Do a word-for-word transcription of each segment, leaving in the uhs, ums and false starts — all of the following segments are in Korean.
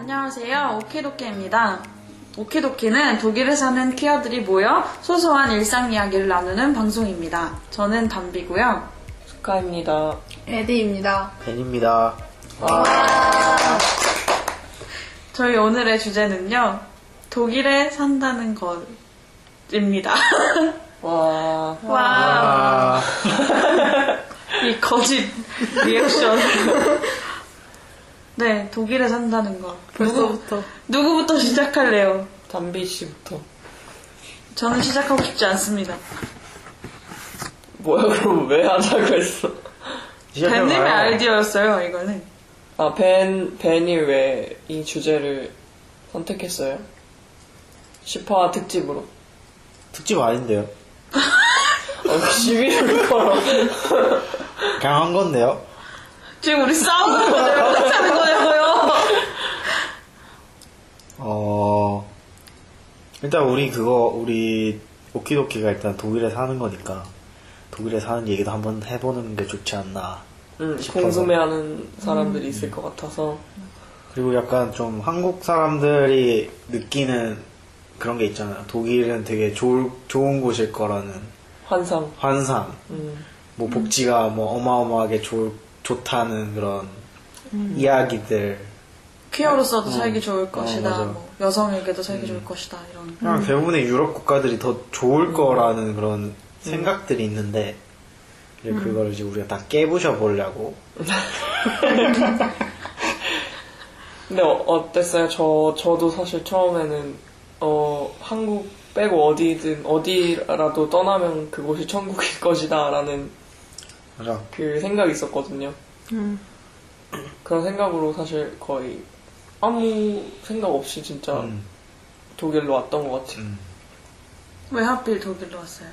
안녕하세요. 오키도키입니다. 오키도키는 독일에 사는 퀴어들이 모여 소소한 일상 이야기를 나누는 방송입니다. 저는 담비고요. 스카입니다. 에디입니다. 벤입니다. 와. 저희 오늘의 주제는요. 독일에 산다는 것입니다. 와. 와. 와. 이 거짓 리액션. 네, 독일에 산다는 거. 벌써부터. 누구, 누구부터 시작할래요? 담비 씨부터. 저는 시작하고 싶지 않습니다. 뭐야, 그럼 왜 하자고 했어? 벤님의 아이디어였어요, 이거는. 아, 벤, 벤이 왜 이 주제를 선택했어요? 십화 특집으로. 특집 아닌데요? 어, 시비를 걸어. 그냥 한 건데요? 지금 우리 싸우는 거냐고, 같이 하는 거냐고요? 어, 일단 우리 그거, 우리 오키도키가 일단 독일에 사는 거니까 독일에 사는 얘기도 한번 해보는 게 좋지 않나. 응, 싶어서. 궁금해하는 사람들이 음. 있을 것 같아서. 그리고 약간 좀 한국 사람들이 느끼는 그런 게 있잖아요. 독일은 되게 좋을, 좋은 곳일 거라는 환상. 환상. 음. 뭐 복지가 뭐 어마어마하게 좋, 좋다는 그런 음. 이야기들. 퀴어로서도 어. 살기 좋을 것이다. 어, 뭐 여성에게도 살기 음. 좋을 것이다. 이런. 그냥 음. 대부분의 유럽 국가들이 더 좋을 음. 거라는 그런 생각들이 있는데 이제 음. 그걸 이제 우리가 다 깨부셔 보려고. 근데 어, 어땠어요? 저 저도 사실 처음에는 어 한국 빼고 어디든 어디라도 떠나면 그곳이 천국일 것이다라는 맞아. 그 생각이 있었거든요. 음. 그런 생각으로 사실 거의 아무 생각 없이 진짜 음. 독일로 왔던 것 같아요. 음. 왜 하필 독일로 왔어요?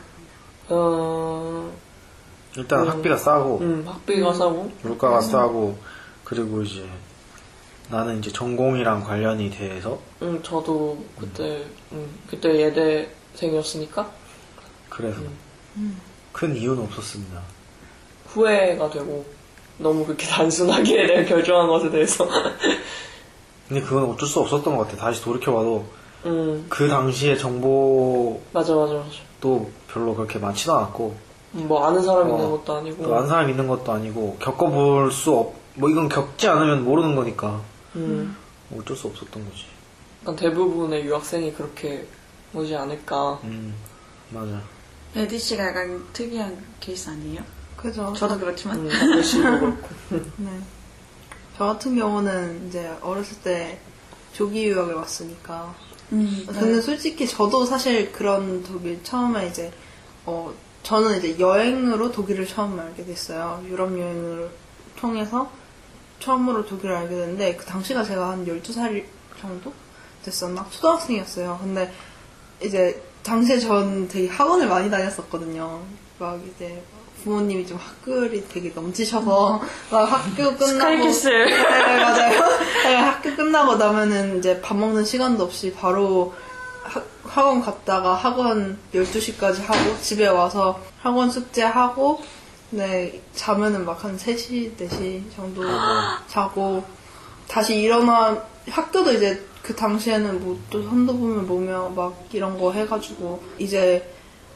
어, 일단 음. 학비가 싸고 음, 학비가 싸고 물가가 음. 싸고 그리고 이제 나는 이제 전공이랑 관련이 돼서 음, 저도 그때 음, 그때 예대생이었으니까 그래서 음. 큰 이유는 없었습니다. 후회가 되고 너무 그렇게 단순하게 내가 결정한 것에 대해서 근데 그건 어쩔 수 없었던 것 같아. 다시 돌이켜봐도 음, 그 당시에 정보도 맞아 맞아 맞아. 별로 그렇게 많지도 않았고 음, 뭐 아는 사람 어, 있는 것도 아니고 또 아는 사람 있는 것도 아니고 겪어볼 수 없, 뭐 이건 겪지 않으면 모르는 거니까 음, 어쩔 수 없었던 거지. 약간 대부분의 유학생이 그렇게 오지 않을까. 음, 맞아. 에디 씨가 약간 특이한 케이스 아니에요? 그죠. 저도 그렇지만. 음, 담배 씨도 그렇고. 네. 저 같은 경우는 이제 어렸을 때 조기 유학을 왔으니까. 음, 근데 솔직히 저도 사실 그런 독일 처음에 이제, 어, 저는 이제 여행으로 독일을 처음 알게 됐어요. 유럽 여행을 통해서 처음으로 독일을 알게 됐는데, 그 당시가 제가 한 열두 살 정도 됐었나? 초등학생이었어요. 근데 이제 당시에 전 되게 학원을 많이 다녔었거든요. 막 이제 부모님이 좀 학교를 되게 넘치셔서 막 학교 끝나고 스카이캐스. 네, 맞아요. 네, 학교 끝나고 나면은 이제 밥 먹는 시간도 없이 바로 학, 학원 갔다가 학원 열두 시까지 하고 집에 와서 학원 숙제하고 네, 자면은 막 한 세 시, 네 시 정도 자고 다시 일어나 학교도 이제 그 당시에는 뭐 또 선도 보면 뭐며 막 이런 거 해가지고 이제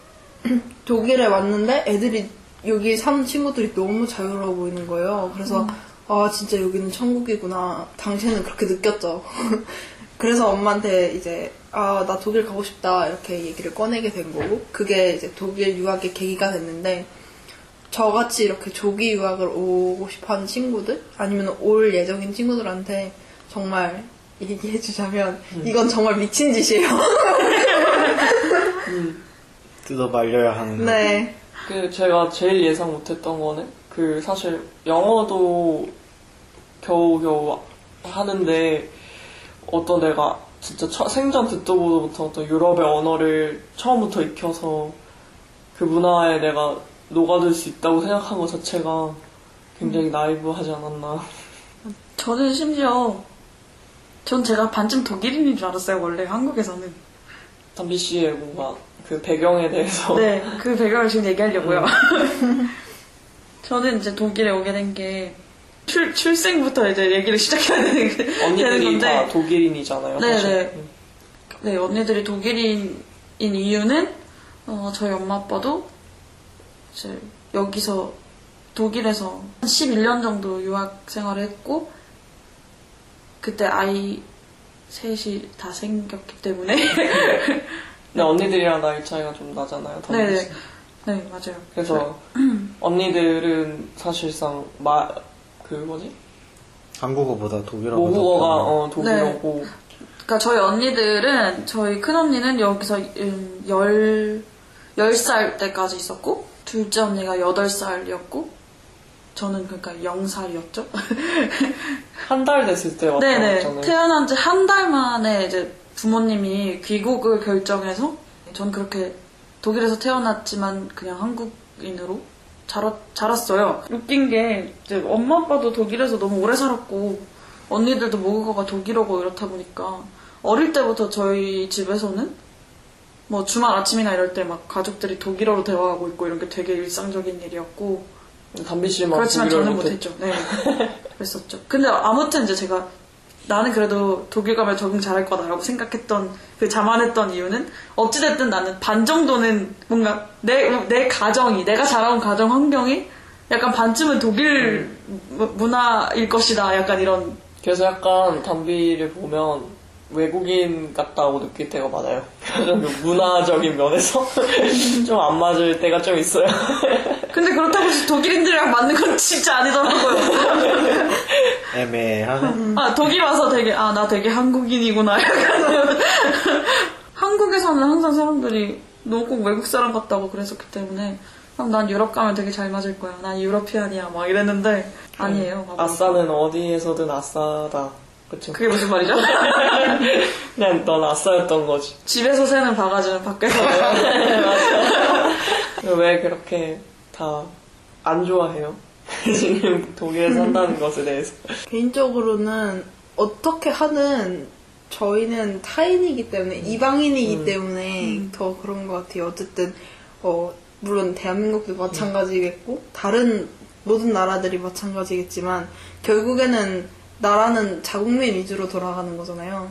독일에 왔는데 애들이 여기 사는 친구들이 너무 자유로워 보이는 거예요. 그래서 음. 아 진짜 여기는 천국이구나. 당시에는 그렇게 느꼈죠. 그래서 엄마한테 이제 아 나 독일 가고 싶다 이렇게 얘기를 꺼내게 된 거고 그게 이제 독일 유학의 계기가 됐는데 저같이 이렇게 조기 유학을 오고 싶어하는 친구들 아니면 올 예정인 친구들한테 정말 얘기해주자면 음. 이건 정말 미친 짓이에요. 음. 뜯어 말려야 하는. 네. 그 제가 제일 예상 못했던 거는 그 사실 영어도 겨우겨우 하는데 어떤 내가 진짜 처, 생전 듣도 보도 못한 어떤 유럽의 언어를 처음부터 익혀서 그 문화에 내가 녹아들 수 있다고 생각한 것 자체가 굉장히 나이브하지 않았나. 저는 심지어 전 제가 반쯤 독일인인 줄 알았어요. 원래 한국에서는. 담비 씨의 뭔가 그 배경에 대해서. 네, 그 배경을 지금 얘기하려고요. 음. 저는 이제 독일에 오게 된 게 출, 출생부터 이제 얘기를 시작해야 되는, 되는 언니들이 건데. 다 독일인이잖아요. 네네. 사실. 음. 네, 언니들이 독일인인 이유는, 어, 저희 엄마 아빠도 이제 여기서 독일에서 한 십일 년 정도 유학 생활을 했고, 그때 아이 셋이 다 생겼기 때문에. 근데 언니들이랑 나이 차이가 좀 나잖아요. 네네. 네. 네, 맞아요. 그래서 언니들은 사실상 마, 그 뭐지? 한국어보다 독일어가 모국어가 더 어, 독일어고. 그러니까 저희 언니들은, 저희 큰언니는 여기서 음, 열, 열 살 때까지 있었고, 둘째 언니가 여덟 살이었고, 저는 그러니까 영 살이었죠. 한 달 됐을 때 왔다 네네. 갔잖아요. 태어난 지 한 달 만에 이제 부모님이 귀국을 결정해서, 전 그렇게 독일에서 태어났지만 그냥 한국인으로 자랐, 자랐어요. 웃긴 게, 이제 엄마 아빠도 독일에서 너무 오래 살았고, 언니들도 모국어가 독일어고 이렇다 보니까, 어릴 때부터 저희 집에서는, 뭐 주말 아침이나 이럴 때 막 가족들이 독일어로 대화하고 있고 이런 게 되게 일상적인 일이었고, 담비 씨만 그렇지만 독일어를 저는 못해. 못했죠. 네. 그랬었죠. 근데 아무튼 이제 제가 나는 그래도 독일 가면 적응 잘할 거다라고 생각했던 그 자만했던 이유는 어찌됐든 나는 반 정도는 뭔가 내, 내 가정이 내가 자라온 가정 환경이 약간 반쯤은 독일 무- 문화일 것이다. 약간 이런. 그래서 약간 담비를 보면 외국인 같다고 느낄 때가 많아요. 좀 문화적인 면에서 좀 안 맞을 때가 좀 있어요. 근데 그렇다고 해서 독일인들이랑 맞는 건 진짜 아니더라고요. 애매하네. 아, 독일 와서 되게, 아, 나 되게 한국인이구나. 약간. 한국에서는 항상 사람들이 너 꼭 외국 사람 같다고 그랬었기 때문에, 그럼 난 유럽 가면 되게 잘 맞을 거야. 난 유러피안이야. 막 이랬는데, 아니에요. 가보니까. 아싸는 어디에서든 아싸다. 그쵸? 그게 무슨 말이죠? 그냥 넌 아싸였던 거지. 집에서 새는 바가지는 밖에서. 왜 그렇게 다 안 좋아해요? 지금 독일에 산다는 것에 대해서. 개인적으로는 어떻게 하든 저희는 타인이기 때문에 이방인이기 음. 때문에 더 그런 것 같아요. 어쨌든 어, 물론 대한민국도 마찬가지겠고 다른 모든 나라들이 마찬가지겠지만 결국에는 나라는 자국민 위주로 돌아가는 거잖아요.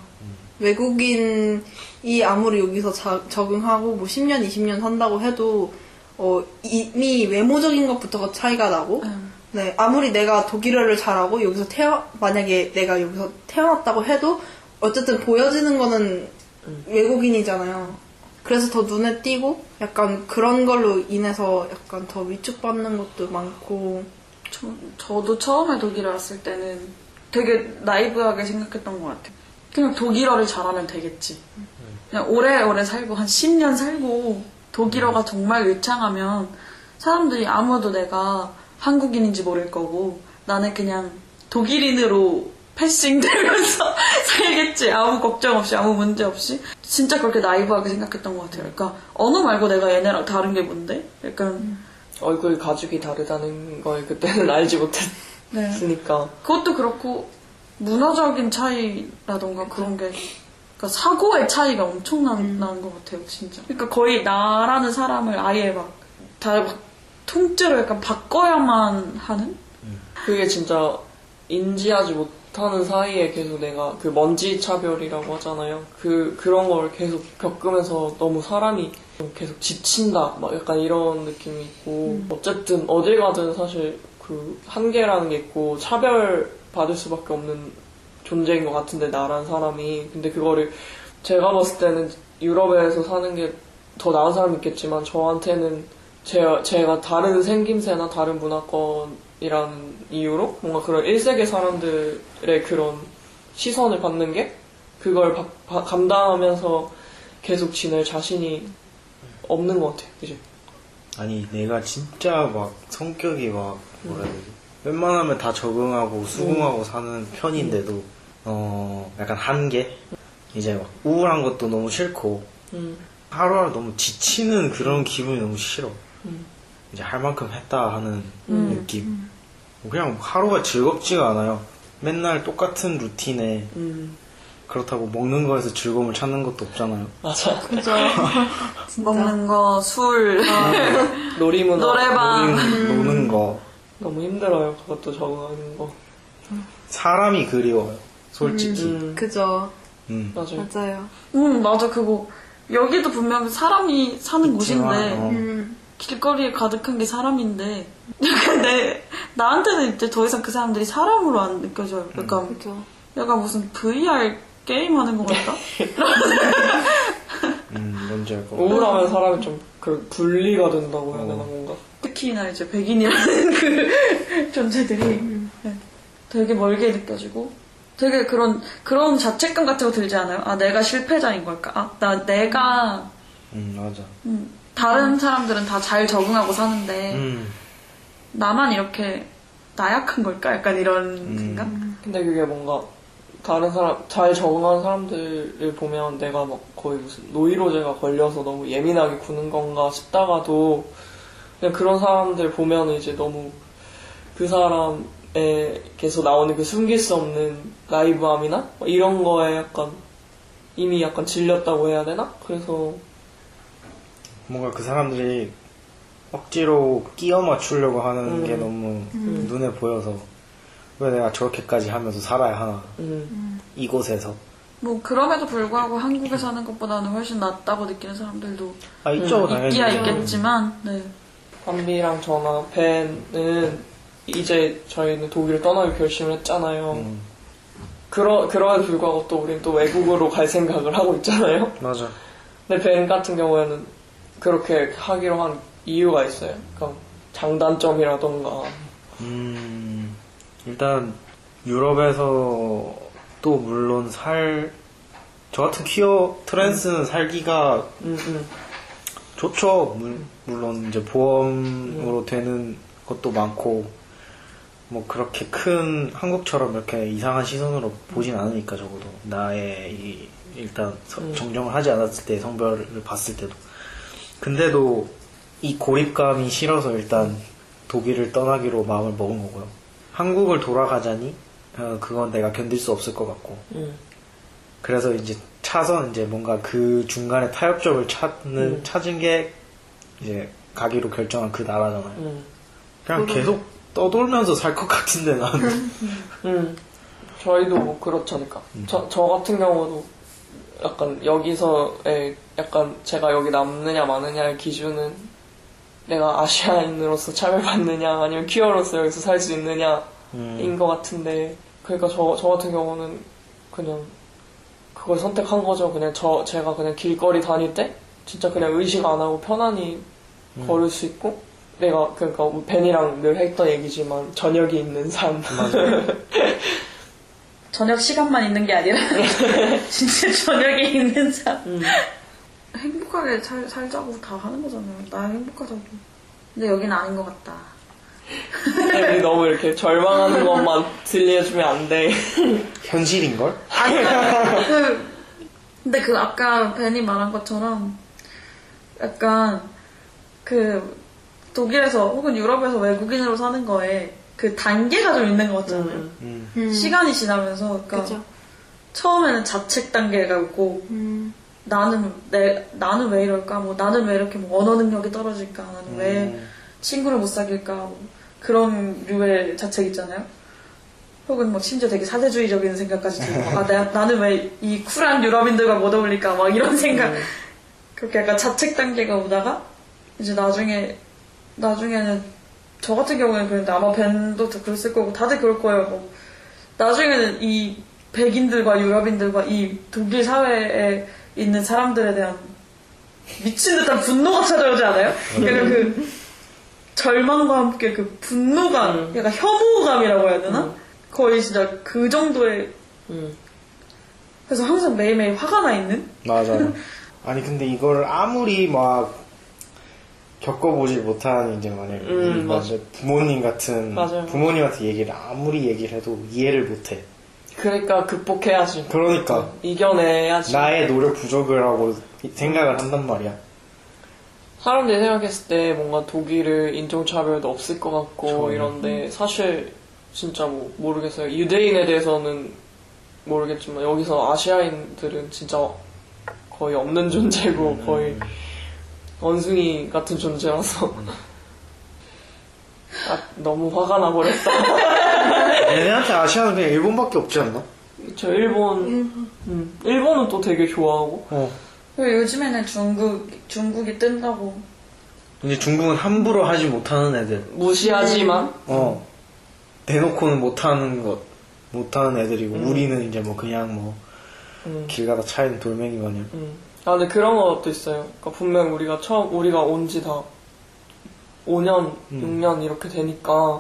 외국인이 아무리 여기서 자- 적응하고 뭐 십 년, 이십 년 산다고 해도 어, 이미 외모적인 것부터가 차이가 나고 음. 네, 아무리 내가 독일어를 잘하고 여기서 태어 만약에 내가 여기서 태어났다고 해도 어쨌든 보여지는 거는 음. 외국인이잖아요. 그래서 더 눈에 띄고 약간 그런 걸로 인해서 약간 더 위축받는 것도 많고 저, 저도 처음에 독일에 왔을 때는 되게 나이브하게 생각했던 것 같아요. 그냥 독일어를 잘하면 되겠지. 그냥 오래오래 살고 한 십 년 살고 독일어가 정말 유창하면 사람들이 아무도 내가 한국인인지 모를 거고 나는 그냥 독일인으로 패싱되면서 살겠지. 아무 걱정 없이 아무 문제 없이. 진짜 그렇게 나이브하게 생각했던 것 같아요. 그러니까 언어 말고 내가 얘네랑 다른 게 뭔데? 약간 얼굴 가죽이 다르다는 걸 그때는 알지 네. 못했으니까. 그것도 그렇고 문화적인 차이라던가 그런 게 그러니까 사고의 차이가 엄청난 나는 것 같아요, 진짜. 그러니까 거의 나라는 사람을 아예 막 다 막 통째로 약간 바꿔야만 하는? 그게 진짜 인지하지 못하는 사이에 계속 내가 그 먼지 차별이라고 하잖아요. 그, 그런 걸 계속 겪으면서 너무 사람이 좀 계속 지친다. 막 약간 이런 느낌이 있고. 어쨌든 어딜 가든 사실 그 한계라는 게 있고 차별 받을 수밖에 없는 존재인 것 같은데, 나란 사람이. 근데 그거를 제가 봤을 때는 유럽에서 사는 게 더 나은 사람이 있겠지만 저한테는 제가, 제가 다른 생김새나 다른 문화권이라는 이유로 뭔가 그런 일 세계 사람들의 그런 시선을 받는 게 그걸 바- 바- 감당하면서 계속 지낼 자신이 없는 것 같아요. 그지? 아니 내가 진짜 막 성격이 막 뭐라 해야 되지? 웬만하면 다 적응하고 수긍하고 사는 편인데도 어 약간 한계? 이제 막 우울한 것도 너무 싫고 음. 하루하루 너무 지치는 그런 기분이 너무 싫어. 음. 이제 할 만큼 했다 하는 음. 느낌. 그냥 하루가 즐겁지가 않아요. 맨날 똑같은 루틴에 음. 그렇다고 먹는 거에서 즐거움을 찾는 것도 없잖아요. 맞아. 그죠? 먹는 거, 술, 놀이문화. 노래방. 노는, 노는 거. 너무 힘들어요. 그것도 적응하는 거. 사람이 그리워요. 솔직히. 음, 그죠. 음. 맞아요. 맞아요. 음, 맞아. 그거. 여기도 분명 사람이 사는 있지만, 곳인데, 어. 음. 길거리에 가득한 게 사람인데, 약간 내, 나한테는 이제 더 이상 그 사람들이 사람으로 안 느껴져요. 약간, 그죠. 약간 무슨 브이알 게임 하는 것 같다? 음, 뭔지 알 것 같아. 우울하면 사람이 좀 그 분리가 된다고 해야 되나 어. 뭔가. 특히나 이제 백인이라는 그 존재들이 네, 되게 멀게 느껴지고, 되게 그런, 그런 자책감 같은 거 들지 않아요? 아, 내가 실패자인 걸까? 아, 나, 내가, 음, 맞아. 음, 다른 사람들은 다 잘 적응하고 사는데, 음, 나만 이렇게 나약한 걸까? 약간 이런 생각? 근데 그게 뭔가 다른 사람 잘 적응하는 사람들을 보면 내가 막 거의 무슨 노이로제가 걸려서 너무 예민하게 구는 건가 싶다가도 그냥 그런 사람들 보면 이제 너무 그 사람에게서 나오는 그 숨길 수 없는 라이브함이나 뭐 이런 거에 약간 이미 약간 질렸다고 해야 되나? 그래서 뭔가 그 사람들이 억지로 끼워 맞추려고 하는 음. 게 너무 눈에 보여서 왜 내가 저렇게까지 하면서 살아야 하나 음, 이곳에서 뭐, 그럼에도 불구하고 한국에 사는 것보다는 훨씬 낫다고 느끼는 사람들도 아 있죠 음, 당연히 있기야 있겠지만, 네. 밤비랑 저나 벤은 이제 저희는 독일을 떠나기 결심을 했잖아요. 음, 그러, 그럼에도 불구하고 또 우린 또 외국으로 갈 생각을 하고 있잖아요. 맞아. 근데 벤 같은 경우에는 그렇게 하기로 한 이유가 있어요. 그러니까 장단점이라던가. 음, 일단 유럽에서 또 물론 살 저 같은 퀴어 트랜스는 살기가 음, 음, 좋죠. 물, 물론 이제 보험으로 되는 것도 많고 뭐 그렇게 큰 한국처럼 이렇게 이상한 시선으로 보진 않으니까 적어도 나의 이 일단 서- 음. 정정을 하지 않았을 때 성별을 봤을 때도 근데도 이 고립감이 싫어서 일단 독일을 떠나기로 마음을 먹은 거고요. 한국을 돌아가자니 어, 그건 내가 견딜 수 없을 것 같고 음, 그래서 이제 차선 이제 뭔가 그 중간에 타협점을 찾는 음. 찾은 게 이제 가기로 결정한 그 나라잖아요. 음, 그냥 계속 떠돌면서 살 것 같은데 나는. 음. 저희도 뭐 그렇잖아요. 저, 저 같은 경우도 약간 여기서의 약간 제가 여기 남느냐 마느냐의 기준은 내가 아시아인으로서 차별받느냐 아니면 퀴어로서 여기서 살 수 있느냐인 음. 것 같은데 그러니까 저, 저 같은 경우는 그냥 그걸 선택한 거죠. 그냥 저 제가 그냥 길거리 다닐 때 진짜 그냥 의식 안 하고 편안히 걸을 수 있고 내가 그러니까 벤이랑 늘 했던 얘기지만 저녁이 있는 삶. 맞아요. 저녁 시간만 있는 게 아니라, 진짜 저녁에 있는 삶. 음. 행복하게 살, 살자고 다 하는 거잖아요. 나 행복하자고. 근데 여기는 아닌 것 같다. 우리 너무 이렇게 절망하는 것만 들려주면 안 돼. 현실인걸? 아니, 그, 근데 그 아까 벤이 말한 것처럼 약간 그 독일에서 혹은 유럽에서 외국인으로 사는 거에 그 단계가 좀 있는 것 같잖아요. 음. 음. 시간이 지나면서 그러니까 그죠. 처음에는 자책 단계가 있고 음. 나는 내 나는 왜 이럴까? 뭐 나는 왜 이렇게 뭐 언어 능력이 떨어질까? 나는 왜 음. 친구를 못 사귈까? 뭐 그런 류의 자책 있잖아요. 혹은 뭐 심지어 되게 사대주의적인 생각까지 들고 아 나, 나는 왜 이 쿨한 유럽인들과 못 어울릴까? 막 이런 생각 그렇게 약간 자책 단계가 오다가 이제 나중에 나중에는 저 같은 경우에는 그런데 아마 벤도 다 그랬을 거고 다들 그럴 거예요. 뭐 나중에는 이 백인들과 유럽인들과 이 독일 사회에 있는 사람들에 대한 미친 듯한 분노가 찾아오지 않아요? 그러니까 그 절망과 함께 그 분노가 음. 약간 혐오감이라고 해야 되나? 음. 거의 진짜 그 정도의 음. 그래서 항상 매일매일 화가 나 있는? 맞아요. 아니 근데 이걸 아무리 막 겪어보지 못한 이제 만약 음, 맞아. 부모님 같은 맞아요. 부모님한테 얘기를 아무리 얘기를 해도 이해를 못해. 그러니까 극복해야지. 그러니까 이겨내야지. 나의 노력 부족을 하고 생각을 한단 말이야. 사람들이 생각했을 때 뭔가 독일은 인종차별도 없을 것 같고 전혀. 이런데 사실 진짜 뭐 모르겠어요. 유대인에 대해서는 모르겠지만 여기서 아시아인들은 진짜 거의 없는 존재고 거의 원숭이 같은 존재라서 아, 너무 화가 나버렸다. 얘네한테 아시아는 그냥 일본밖에 없지 않나? 저 일본, 음, 일본은 또 되게 좋아하고. 어. 그리고 요즘에는 중국, 중국이 뜬다고. 근데 중국은 함부로 하지 못하는 애들. 무시하지만. 어. 대놓고는 못하는 것, 못하는 애들이고, 음. 우리는 이제 뭐 그냥 뭐, 음. 길 가다 차이는 돌멩이 마냥. 음. 아, 근데 그런 것도 있어요. 그러니까 분명 우리가 처음, 우리가 온 지 다 오 년, 음. 육 년 이렇게 되니까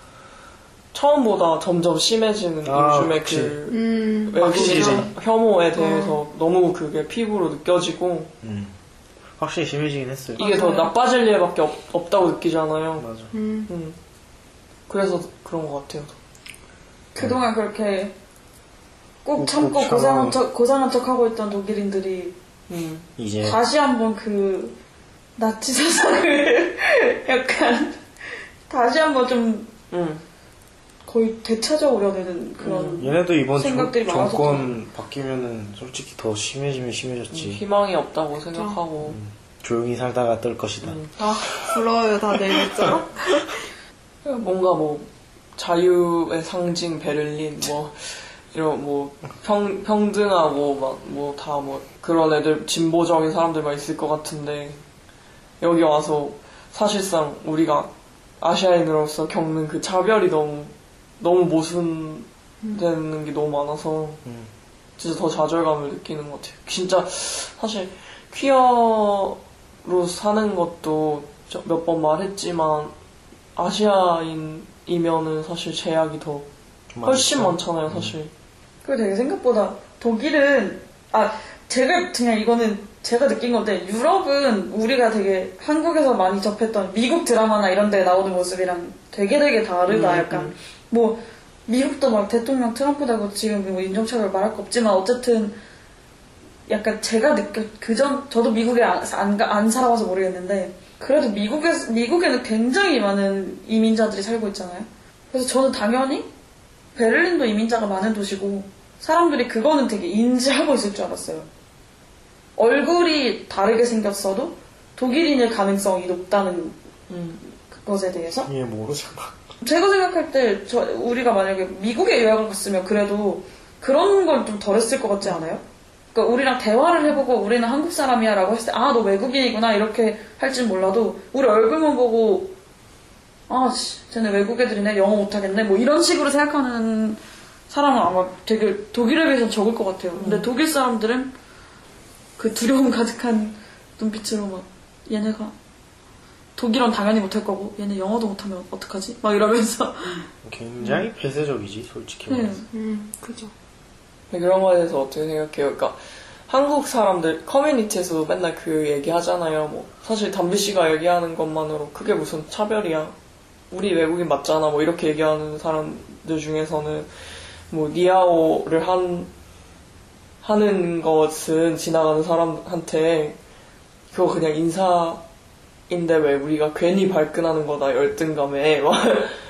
처음보다 점점 심해지는 아, 요즘에 그치. 그 음, 외국인 확실히. 혐오에 대해서 너무 그게 피부로 느껴지고 음. 확실히 심해지긴 했어요. 이게 더 나빠질 일밖에 없, 없다고 느끼잖아요. 맞아. 음. 음. 그래서 그런 것 같아요. 그동안 그렇게 꼭 꼭 참고 참아. 고상한 척, 고상한 척 하고 있던 독일인들이 음. 이제. 다시 한번 그 나치 사상을 약간 다시 한번 좀 음. 거의 되찾아오려는 그런 음, 얘네도 이번 생각들이 정, 많아서 정권 바뀌면은 솔직히 더 심해지면 심해졌지. 희망이 없다고 생각하고. 조용히 살다가 뜰 것이다. 음. 아, 부러워요, 다들 했잖아. 뭔가 뭐 자유의 상징 베를린 뭐 이런 뭐 평, 평등하고 막 뭐 다 뭐 그런 애들 진보적인 사람들만 있을 것 같은데 여기 와서 사실상 우리가 아시아인으로서 겪는 그 차별이 너무 너무 모순되는 게 너무 많아서 음. 진짜 더 좌절감을 느끼는 것 같아요. 진짜 사실 퀴어로 사는 것도 몇 번 말했지만 아시아인이면은 사실 제약이 더 훨씬 많죠. 많잖아요, 사실. 그리고 되게 생각보다 독일은 아 제가 그냥 이거는 제가 느낀 건데 유럽은 우리가 되게 한국에서 많이 접했던 미국 드라마나 이런 데 나오는 모습이랑 되게 되게 다르다. 음, 약간 음. 뭐 미국도 막 대통령 트럼프 되고 지금 뭐 인종차별 말할 거 없지만 어쨌든 약간 제가 느꼈 그전 저도 미국에 안, 안, 안 살아봐서 모르겠는데 그래도 미국에 미국에는 굉장히 많은 이민자들이 살고 있잖아요. 그래서 저는 당연히 베를린도 이민자가 많은 도시고 사람들이 그거는 되게 인지하고 있을 줄 알았어요. 얼굴이 다르게 생겼어도 독일인일 가능성이 높다는 음. 것에 대해서 얘 모르잖아. 제가 생각할 때 저, 우리가 만약에 미국에 유학을 갔으면 그래도 그런 걸 좀 덜했을 것 같지 않아요? 그러니까 우리랑 대화를 해보고 우리는 한국 사람이야 라고 했을 때 아 너 외국인이구나 이렇게 할진 몰라도 우리 얼굴만 보고 아 씨, 쟤네 외국 애들이네 영어 못하겠네 뭐 이런 식으로 생각하는 사람은 아마 되게 독일에 비해서 적을 것 같아요. 근데 음. 독일 사람들은 그 두려움 가득한 눈빛으로 막 얘네가 독일어는 당연히 못할 거고 얘네 영어도 못하면 어떡하지? 막 이러면서 굉장히 폐쇄적이지, 솔직히 네. 말해서. 음, 그죠. 근데 그런 거에 대해서 어떻게 생각해요? 그러니까 한국 사람들 커뮤니티에서도 맨날 그 얘기 하잖아요. 뭐 사실 담비 씨가 얘기하는 것만으로 그게 무슨 차별이야? 우리 외국인 맞잖아. 뭐 이렇게 얘기하는 사람들 중에서는 뭐 니아오를 한 하는 것은 지나가는 사람한테 그거 그냥 인사인데 왜 우리가 괜히 발끈하는 거다 열등감에 막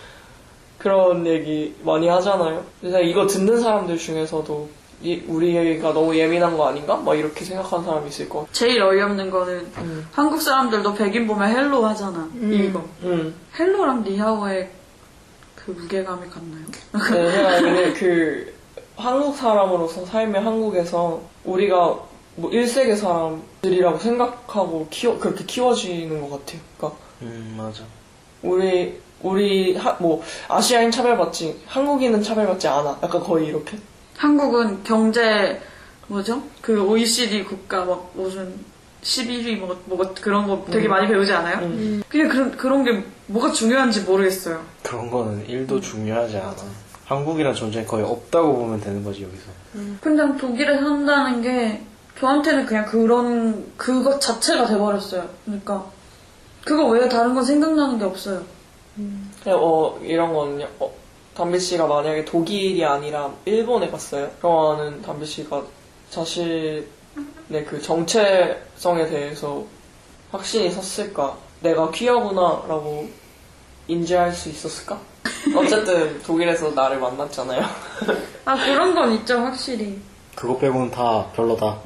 그런 얘기 많이 하잖아요. 그래서 이거 듣는 사람들 중에서도 이, 우리가 너무 예민한 거 아닌가? 막 이렇게 생각하는 사람이 있을 것 같아. 제일 어이없는 거는 음. 한국 사람들도 백인 보면 헬로 하잖아. 음. 이거 음. 헬로랑 니하오의 그 무게감이 같나요? 네, 제가 알기로는 그 한국 사람으로서 삶의 한국에서 우리가 뭐 일 세계 사람들이라고 생각하고 키워 그렇게 키워지는 것 같아요. 그러니까 음, 맞아. 우리 우리 하, 뭐 아시아인 차별받지 한국인은 차별받지 않아. 약간 거의 이렇게. 한국은 경제 뭐죠? 그 오이시디 국가 막 무슨 십일 위 뭐, 뭐 그런 거 되게 음. 많이 배우지 않아요? 음. 그게 그런 그런 게 뭐가 중요한지 모르겠어요. 그런 거는 일도 중요하지 않아. 한국이란 존재는 거의 없다고 보면 되는 거지, 여기서. 그냥 독일에 산다는 게 저한테는 그냥 그런 그것 자체가 돼버렸어요. 그러니까 그거 외에 다른 건 생각나는 게 없어요. 그냥 어 이런 거는요. 어, 담비 씨가 만약에 독일이 아니라 일본에 갔어요. 그러면은 담비 씨가 자신의 그 정체성에 대해서 확신이 섰을까? 내가 퀴어구나라고 인지할 수 있었을까? 어쨌든 독일에서 나를 만났잖아요. 아 그런 건 있죠 확실히. 그거 빼고는 다 별로다.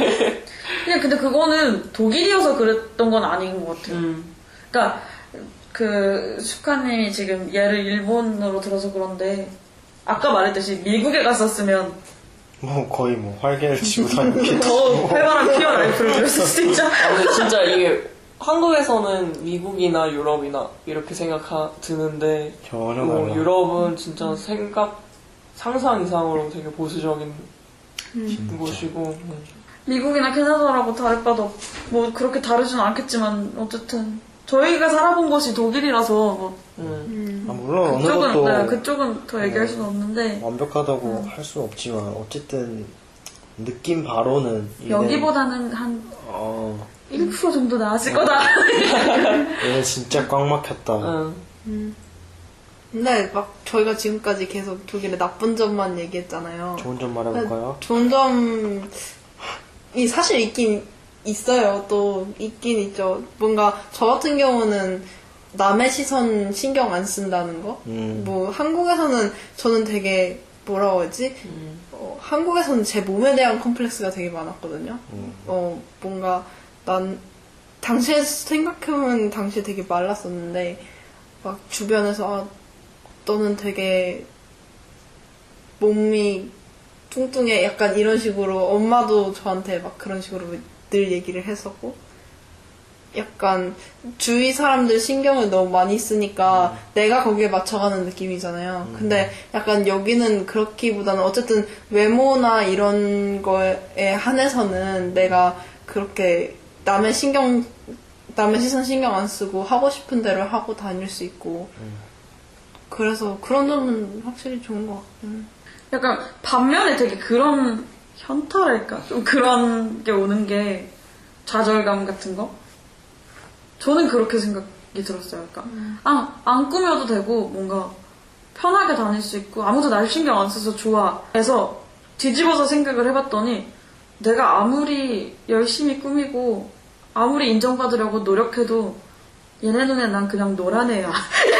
그냥 근데 그거는 독일이어서 그랬던 건 아닌 것 같아요. 음. 그러니까 그 슈카님이 지금 얘를 일본으로 들어서 그런데 아까 말했듯이 미국에 갔었으면 뭐 거의 뭐 활개를 치고 다녔겠지. 더 활발한 피어 라이프를 들었을 수도 있죠. 아, 근데 진짜 이게 한국에서는 미국이나 유럽이나 이렇게 생각 드는데 전혀 뭐 달라. 유럽은 진짜 생각 상상 이상으로 되게 보수적인 진짜. 곳이고 음. 미국이나 캐나다라고 다를 바도 없- 뭐 그렇게 다르지는 않겠지만 어쨌든 저희가 살아본 곳이 독일이라서 뭐 음. 아, 물론 어느 그쪽은 것도 네, 그쪽은 더 얘기할 수는 없는데 완벽하다고 할 수 없지만 어쨌든 느낌 바로는 얘는- 여기보다는 한 어, 일 퍼센트 정도 나았을 거다. 얘는 진짜 꽉 막혔다. 음. 근데 막 저희가 지금까지 계속 독일의 나쁜 점만 얘기했잖아요. 좋은 점 말해볼까요? 좋은 점이 사실 있긴 있어요. 또 있긴 있죠. 뭔가 저 같은 경우는 남의 시선 신경 안 쓴다는 거. 음. 뭐 한국에서는 저는 되게 뭐라고 하지? 음. 어, 한국에서는 제 몸에 대한 컴플렉스가 되게 많았거든요. 음. 어 뭔가 난 당시에 생각해보면 당시에 되게 말랐었는데 막 주변에서 아, 너는 되게 몸이 뚱뚱해 약간 이런 식으로 엄마도 저한테 막 그런 식으로 늘 얘기를 했었고 약간 주위 사람들 신경을 너무 많이 쓰니까 내가 거기에 맞춰가는 느낌이잖아요. 근데 약간 여기는 그렇기보다는 어쨌든 외모나 이런 거에 한해서는 내가 그렇게 남의 신경 남의 시선 신경 안 쓰고 하고 싶은 대로 하고 다닐 수 있고 그래서 그런 점은 확실히 좋은 것 같아요. 약간 반면에 되게 그런 현타랄까? 좀 그런 게 오는 게 좌절감 같은 거? 저는 그렇게 생각이 들었어요. 그러니까 아, 안 꾸며도 되고 뭔가 편하게 다닐 수 있고 아무도 날 신경 안 써서 좋아. 그래서 뒤집어서 생각을 해봤더니 내가 아무리 열심히 꾸미고 아무리 인정받으려고 노력해도 얘네 눈엔 난 그냥 노란 애야.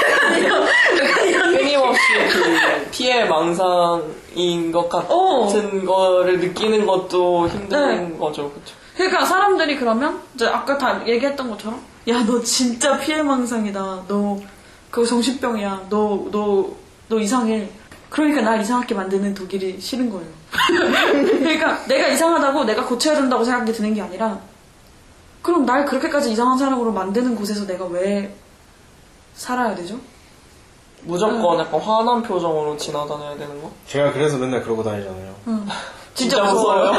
끊임없이 그 피해 망상인 것 같은 어. 거를 느끼는 것도 힘든 네. 거죠, 그쵸? 그러니까 사람들이 그러면 이제 아까 다 얘기했던 것처럼 야 너 진짜 피해망상이다. 너 그거 정신병이야. 너 너 너 이상해. 그러니까 날 이상하게 만드는 독일이 싫은 거예요. 그러니까 내가 이상하다고 내가 고쳐야 된다고 생각이 드는 게 아니라 그럼 날 그렇게까지 이상한 사람으로 만드는 곳에서 내가 왜 살아야 되죠? 무조건 약간 화난 표정으로 지나다녀야 되는 거? 제가 그래서 맨날 그러고 다니잖아요. 응. 진짜, 진짜 무서워요.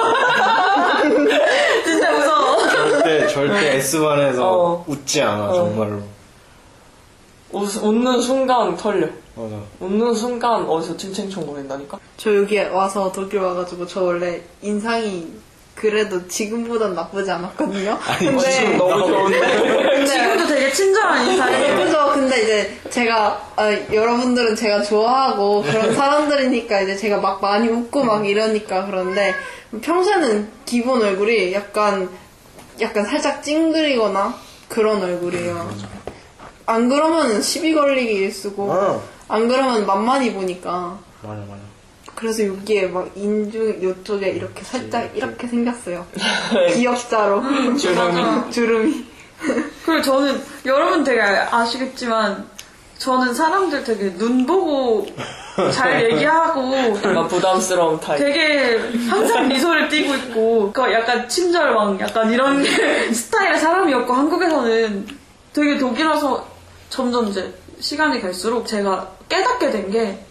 진짜 무서워. 절대 절대 S반에서 어. 웃지 않아 어. 정말로. 웃, 웃는 순간 털려. 맞아. 웃는 순간 어디서 칭칭총거린다니까? 저 여기 와서 독일 와가지고 저 원래 인상이 그래도 지금보단 나쁘지 않았거든요. 지금 근데 너무 좋은데. 지금도 되게 친절한 인상이에요. 그죠. 근데 이제 제가 아, 여러분들은 제가 좋아하고 그런 사람들이니까 이제 제가 막 많이 웃고 막 이러니까 그런데 평소에는 기본 얼굴이 약간 약간 살짝 찡그리거나 그런 얼굴이에요. 안 그러면은 시비 걸리기 일쓰고 어. 안 그러면 만만히 보니까 맞아 맞아. 그래서 여기에 막 인중 요쪽에 이렇게 살짝 이렇게 생겼어요. 기역자로 주름이. 주름이. 그리고 저는 여러분 되게 아시겠지만 저는 사람들 되게 눈 보고 잘 얘기하고 약간 부담스러운 타입. 되게 항상 미소를 띠고 있고 그 약간 친절왕 약간 이런 스타일의 사람이었고 한국에서는 되게 독일 와서 점점 이제 시간이 갈수록 제가 깨닫게 된 게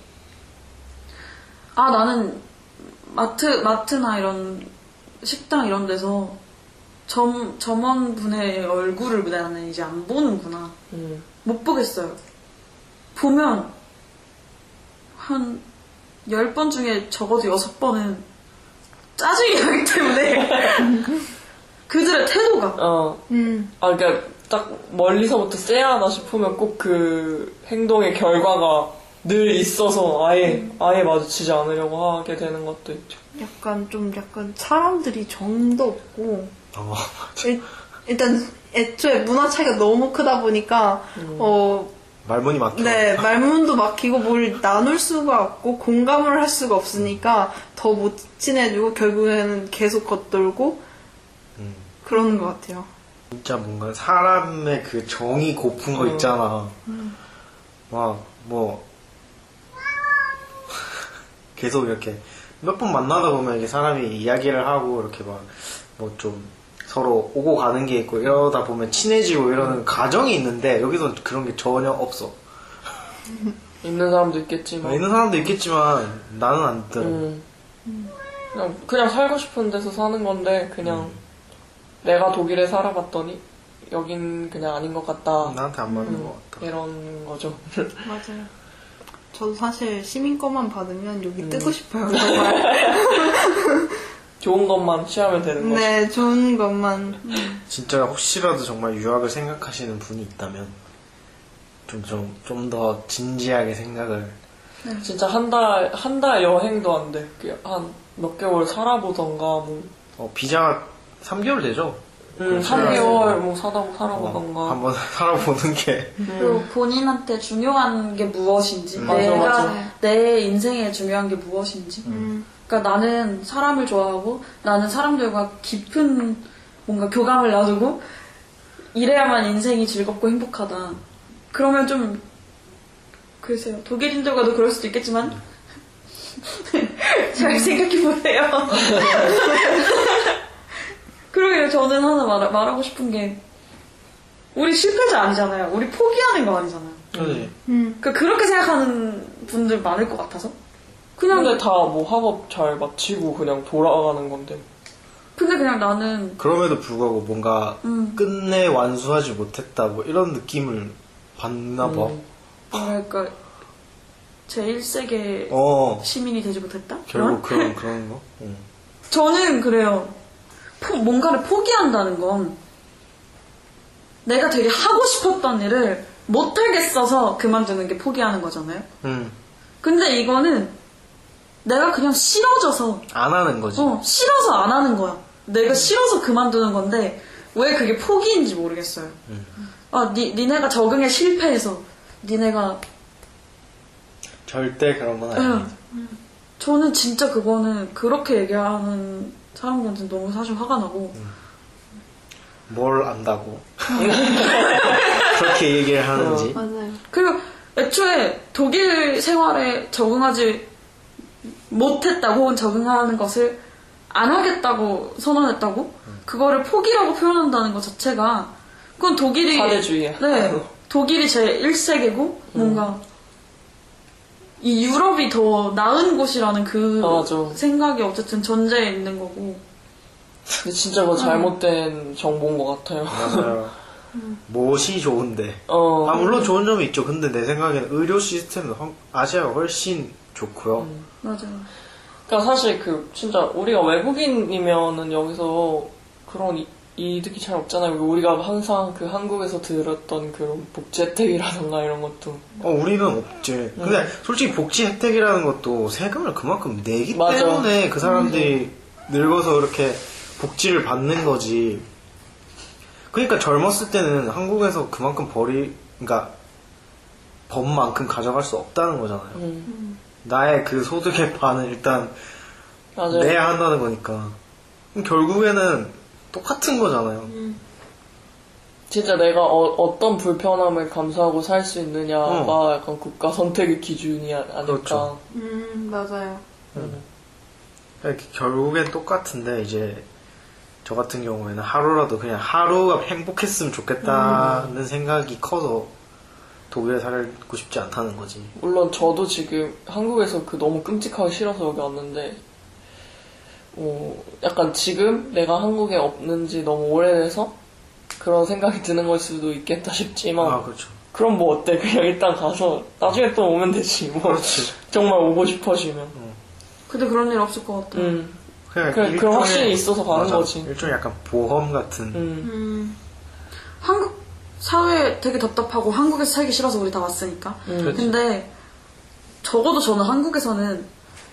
아 나는 마트 마트나 이런 식당 이런 데서 점 점원분의 얼굴을 나는 이제 안 보는구나. 음. 못 보겠어요. 보면 한 열 번 중에 적어도 여섯 번은 짜증이 나기 때문에 그들의 태도가 어. 음. 아, 그니까, 딱 멀리서부터 쎄하나 싶으면 꼭 그 행동의 결과가 늘 있어서 아예, 아예 마주치지 않으려고 하게 되는 것도 있죠. 약간 좀 약간 사람들이 정도 없고 어. 일, 일단 애초에 문화 차이가 너무 크다 보니까 어 말문이 막혀. 네, 말문도 막히고 뭘 나눌 수가 없고 공감을 할 수가 없으니까 더 못 친해지고 결국에는 계속 겉돌고 음. 그러는 것 같아요. 진짜 뭔가 사람의 그 정이 고픈 거 어. 있잖아. 막 뭐 계속 이렇게 몇 번 만나다 보면 이게 사람이 이야기를 하고 이렇게 막 뭐 좀 서로 오고 가는 게 있고 이러다 보면 친해지고 이러는 과정이 있는데 여기서 그런 게 전혀 없어. 있는 사람도 있겠지만. 있는 사람도 있겠지만 나는 안 들어. 음. 그냥, 그냥 살고 싶은 데서 사는 건데, 그냥 음. 내가 독일에 살아봤더니, 여긴 그냥 아닌 것 같다. 나한테 안 맞는 음, 것 같다. 이런 거죠. 맞아요. 저도 사실 시민권만 받으면 여기 음. 뜨고 싶어요. 정말. 좋은 것만 취하면 되는 거죠. 네, 좋은 것만. 진짜 혹시라도 정말 유학을 생각하시는 분이 있다면 좀 좀 좀 더 진지하게 생각을 진짜 한 달, 한 달 여행도 안 돼. 한 몇 개월 살아보던가, 뭐. 어, 비자 삼 개월 되죠? 음, 삼 개월 뭐 사다, 살아보던가. 어, 한번 살아보는 게 그리고 본인한테 중요한 게 무엇인지, 음. 내가 맞아, 맞아. 내 인생에 중요한 게 무엇인지. 음. 그러니까 나는 사람을 좋아하고 나는 사람들과 깊은 뭔가 교감을 나누고 이래야만 인생이 즐겁고 행복하다. 그러면 좀 글쎄요, 독일인들과도 그럴 수도 있겠지만 잘 생각해 보세요. 그러게요. 저는 하나 말, 말하고 싶은 게 우리 실패자 아니잖아요. 우리 포기하는 거 아니잖아요. 그지? 음. 그러니까 그렇게 생각하는 분들 많을 것 같아서 그냥 근데 다 뭐 학업 잘 마치고 그냥 돌아가는 건데. 근데 그냥 나는 그럼에도 불구하고 뭔가 음. 끝내 완수하지 못했다 뭐 이런 느낌을 받나 봐. 음. 뭐랄까 제일 세계 어 시민이 되지 못했다? 결국 그런? 그런 그런 거. 응. 저는 그래요. 포- 뭔가를 포기한다는 건 내가 되게 하고 싶었던 일을 못하겠어서 그만두는 게 포기하는 거잖아요. 응. 근데 이거는 내가 그냥 싫어져서 안 하는 거지. 어, 싫어서 안 하는 거야. 내가 싫어서 그만두는 건데 왜 그게 포기인지 모르겠어요. 음. 아, 니, 니네가 적응에 실패해서 니네가 절대 그런 건 응. 아니지. 저는 진짜 그거는 그렇게 얘기하는 사람들한테 너무 사실 화가 나고 뭘 안다고 그렇게 얘기를 하는지. 맞아요. 그리고 애초에 독일 생활에 적응하지 못했다고 혹은 적응하는 것을 안 하겠다고 선언했다고 그거를 포기라고 표현한다는 것 자체가 그건 독일이 사대주의야. 네 독일이 제일 세계고 뭔가 이 유럽이 더 나은 곳이라는 그 아, 맞아. 생각이 어쨌든 전제에 있는 거고 근데 진짜 그거 잘못된 정보인 것 같아요. 맞아요. 무엇이 좋은데? 어. 아 물론 좋은 점이 있죠. 근데 내 생각에는 의료 시스템은 한- 아시아가 훨씬 좋고요. 맞아요. 그러니까 사실 그 진짜 우리가 외국인이면은 여기서 그런 이, 이득이 잘 없잖아요. 우리가 항상 그 한국에서 들었던 그런 복지 혜택이라든가 이런 것도 어 우리는 없지. 근데 솔직히 복지 혜택이라는 것도 세금을 그만큼 내기 맞아. 때문에 그 사람들이 늙어서 이렇게 복지를 받는 거지. 그러니까 젊었을 때는 한국에서 그만큼 벌이, 그러니까 법만큼 가져갈 수 없다는 거잖아요. 음. 나의 그 소득의 반은 일단 맞아요. 내야 한다는 거니까. 그럼 결국에는 똑같은 거잖아요. 진짜 내가 어, 떤 불편함을 감수하고 살 수 있느냐가 어. 약간 국가 선택의 기준이 아- 아닐까. 그렇죠. 음, 맞아요. 그러니까 결국엔 똑같은데 이제 저 같은 경우에는 하루라도 그냥 하루가 행복했으면 좋겠다는 생각이 커서 독일에 살고 싶지 않다는 거지. 물론 저도 지금 한국에서 그 너무 끔찍하게 싫어서 여기 왔는데 어, 약간 지금 내가 한국에 없는지 너무 오래돼서 그런 생각이 드는 걸 수도 있겠다 싶지만 아 그렇죠. 그럼 뭐 어때? 그냥 일단 가서 나중에 또 오면 되지 뭐. 그렇지. 정말 오고 싶어지면. 근데 그런 일 없을 것 같아요. 음. 그냥 그래, 그런 일종의- 확신이 있어서 가는 맞아. 거지. 일종의 약간 보험 같은. 음. 음, 한국 사회 되게 답답하고 한국에서 살기 싫어서 우리 다 왔으니까. 음. 그렇지. 근데 적어도 저는 한국에서는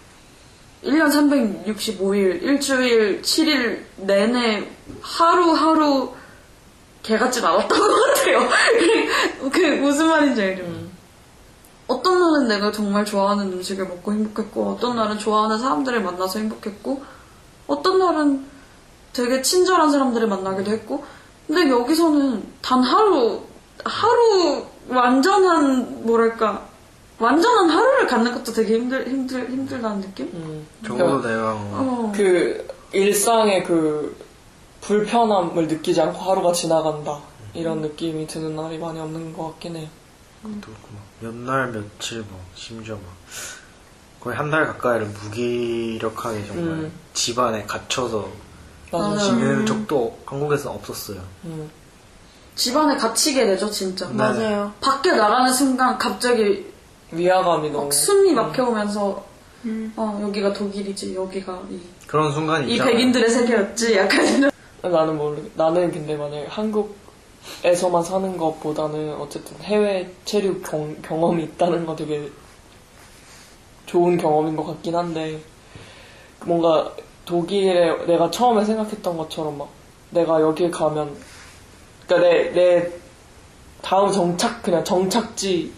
일 년 삼백육십오 일, 일주일 칠 일 내내 하루하루 개같진 않았던 것 같아요. 그 무슨 말인지 알죠? 음. 어떤 날은 내가 정말 좋아하는 음식을 먹고 행복했고 어떤 날은 좋아하는 사람들을 만나서 행복했고 어떤 날은 되게 친절한 사람들을 만나기도 했고 근데 여기서는 단 하루, 하루 완전한, 뭐랄까, 완전한 하루를 갖는 것도 되게 힘들, 힘들, 힘들다는 느낌? 음. 적어도 내가 어. 그 일상의 그 불편함을 느끼지 않고 하루가 지나간다 이런 느낌이 드는 날이 많이 없는 것 같긴 해요. 그것도 그렇고 막 몇 날 며칠 뭐 심지어 막 거의 한 달 가까이를 무기력하게 정말 음. 집 안에 갇혀서 맞아요. 맞아요. 지내는 적도 한국에서 없었어요. 음. 집안에 갇히게 되죠, 진짜. 네. 맞아요. 밖에 나가는 순간 갑자기 위화감이 너무 막 숨이 막혀오면서, 음. 어, 여기가 독일이지, 여기가 이, 그런 순간이 이 있잖아요. 백인들의 세계였지, 약간 이런. 나는 모르 나는 근데 만약에 한국에서만 사는 것보다는 어쨌든 해외 체류 경, 경험이 있다는 거 되게 좋은 경험인 것 같긴 한데 뭔가 독일에 내가 처음에 생각했던 것처럼 막 내가 여기에 가면 그러니까 내, 내 다음 정착 그냥 정착지를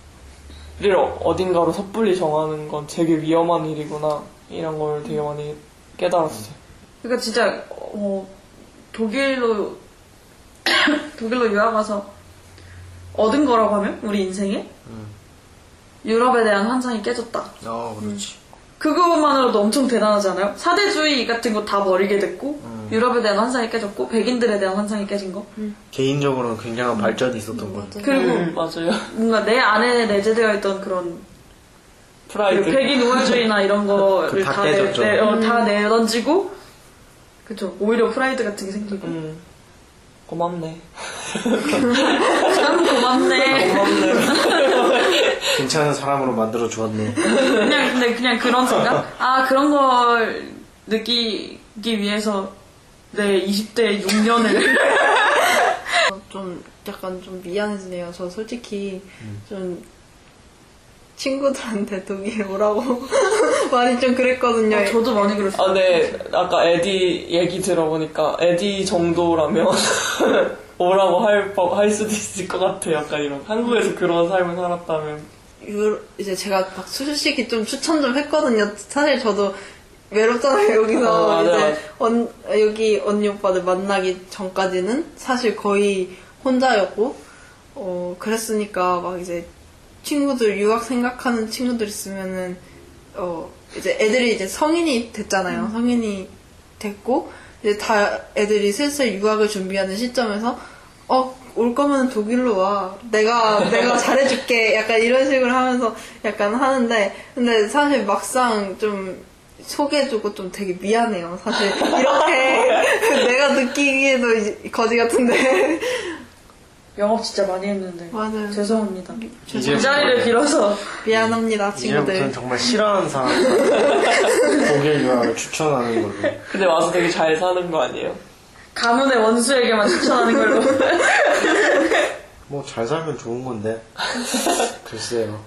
어딘가로 섣불리 정하는 건 되게 위험한 일이구나 이런 걸 되게 많이 깨달았어요. 그러니까 진짜, 어, 독일로, 독일로 유학 와서 얻은 거라고 하면, 우리 인생에? 음. 유럽에 대한 환상이 깨졌다. 어, 그렇지. 그것만으로도 엄청 대단하잖아요? 사대주의 같은 거 다 버리게 됐고, 음. 유럽에 대한 환상이 깨졌고, 백인들에 대한 환상이 깨진 거. 개인적으로는 굉장한 발전이 있었던 음, 거예요. 맞아요. 그리고 음, 맞아요. 뭔가 내 안에 내재되어 있던 그런 프라이드. 그 백인 우월주의나 이런 거를 그다 다, 내, 깨졌죠. 내, 어, 다 내던지고, 그쵸. 오히려 프라이드 같은 게 생기고. 음, 고맙네. 참 고맙네. 고맙네. 괜찮은 사람으로 만들어 주었네. 그냥, 근데 그냥 그런 생각? 아, 그런 걸 느끼기 위해서 내 이십 대 육 년을. 좀 약간 좀 미안해지네요. 저 솔직히 좀 친구들한테 독일 오라고 많이 좀 그랬거든요. 어, 저도 많이 아, 그랬어요. 근데 아까 에디 얘기 들어보니까 에디 정도라면 오라고 할, 법- 할 수도 있을 것 같아요. 약간 이런. 한국에서 그런 삶을 살았다면. 유- 이제 제가 막 솔직히 좀 추천 좀 했거든요. 사실 저도 외롭잖아요. 여기서 어, 맞아, 이제 맞아. 언, 여기 언니 오빠들 만나기 전까지는 사실 거의 혼자였고, 어 그랬으니까 막 이제 친구들 유학 생각하는 친구들 있으면은 어 이제 애들이 이제 성인이 됐잖아요. 성인이 됐고 이제 다 애들이 슬슬 유학을 준비하는 시점에서 어 올 거면 독일로 와. 내가 내가 잘해줄게. 약간 이런 식으로 하면서 약간 하는데 근데 사실 막상 좀 소개해주고 좀 되게 미안해요. 사실 이렇게 내가 느끼기에도 이제 거지 같은데. 영업 진짜 많이 했는데. 맞아요. 죄송합니다. 이제 이 자리를 빌어서. 미안합니다, 이제부터는 친구들. 정말 싫어하는 사람한테 독일 유학을 추천하는 걸로. 근데 와서 되게 잘 사는 거 아니에요? 가문의 원수에게만 추천하는 걸로. 뭐 잘 살면 좋은 건데. 글쎄요.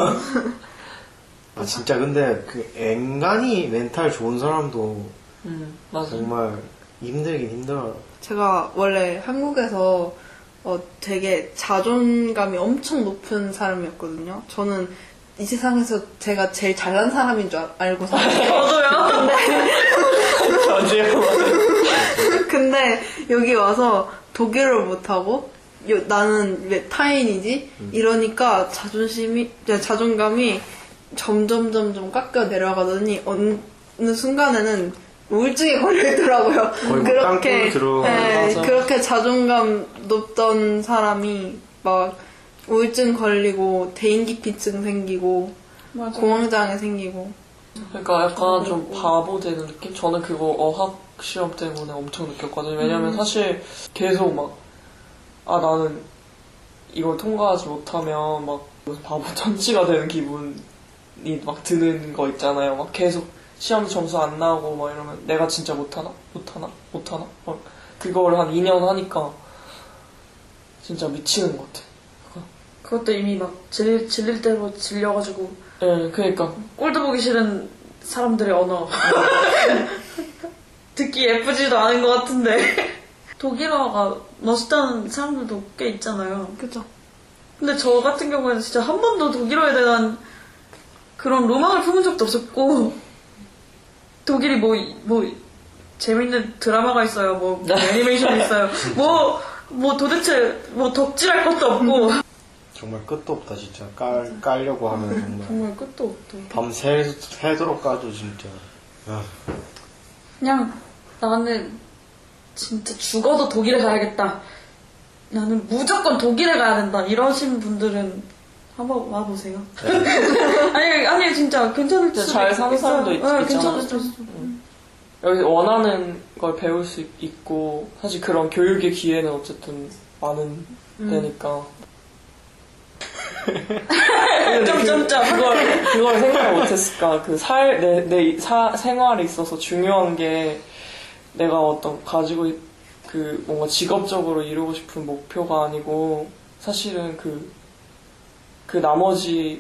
아 진짜 근데 그 앵간히 멘탈 좋은 사람도 음, 맞아. 정말 힘들긴 힘들어요. 제가 원래 한국에서 어, 되게 자존감이 엄청 높은 사람이었거든요. 저는 이 세상에서 제가 제일 잘난 사람인 줄 알- 알고 살았어요. 저도요. 저도요. 근데 여기 와서 독일어를 못하고 요- 나는 왜 타인이지? 이러니까 자존심이, 자존감이 점점 점점 깎여 내려가더니 어느 순간에는 우울증에 걸리더라고요. 거의 뭐 땅굴 들어- 네, 맞아. 그렇게 자존감 높던 사람이 막 우울증 걸리고 대인기피증 생기고 맞아. 공황장애 생기고. 그러니까 약간 좀 바보 되는 느낌? 저는 그거 어학 시험 때문에 엄청 느꼈거든요. 왜냐면 사실 계속 막, 아, 나는 이걸 통과하지 못하면 막 무슨 바보 천치가 되는 기분이 막 드는 거 있잖아요. 막 계속 시험 점수 안 나오고 막 이러면 내가 진짜 못하나? 못하나? 못하나? 막 그거를 한 이 년 하니까 진짜 미치는 것 같아. 그것도 이미 막 질릴, 질릴 대로 질려가지고 예, 그니까. 꼴도 보기 싫은 사람들의 언어. 듣기 예쁘지도 않은 것 같은데. 독일어가 멋있다는 사람들도 꽤 있잖아요. 그죠? 근데 저 같은 경우에는 진짜 한 번도 독일어에 대한 그런 로망을 품은 적도 없었고, 독일이 뭐, 뭐, 재밌는 드라마가 있어요. 뭐, 뭐 애니메이션이 있어요. 뭐, 뭐 도대체 뭐 덕질할 것도 없고. 정말 끝도 없다 진짜. 깔 깔려고 하면 정말 정말 끝도 없다. 밤 새, 새도록 까도 진짜. 야. 그냥 나는 진짜 죽어도 독일에 가야겠다. 나는 무조건 독일에 가야 된다. 이러신 분들은 한번 와보세요. 아니, 아니, 진짜 괜찮을 수도 잘 사는 사람도 있, 네, 있잖아. 괜찮을 수도 있어. 여기 원하는 걸 배울 수 있고 사실 그런 교육의 기회는 어쨌든 많은 음. 데니까. 점점점. 그걸 그걸 생각 못했을까? 그 살 내 내 생활에 있어서 중요한 게 내가 어떤 가지고 있, 그 뭔가 직업적으로 이루고 싶은 목표가 아니고 사실은 그 그 나머지의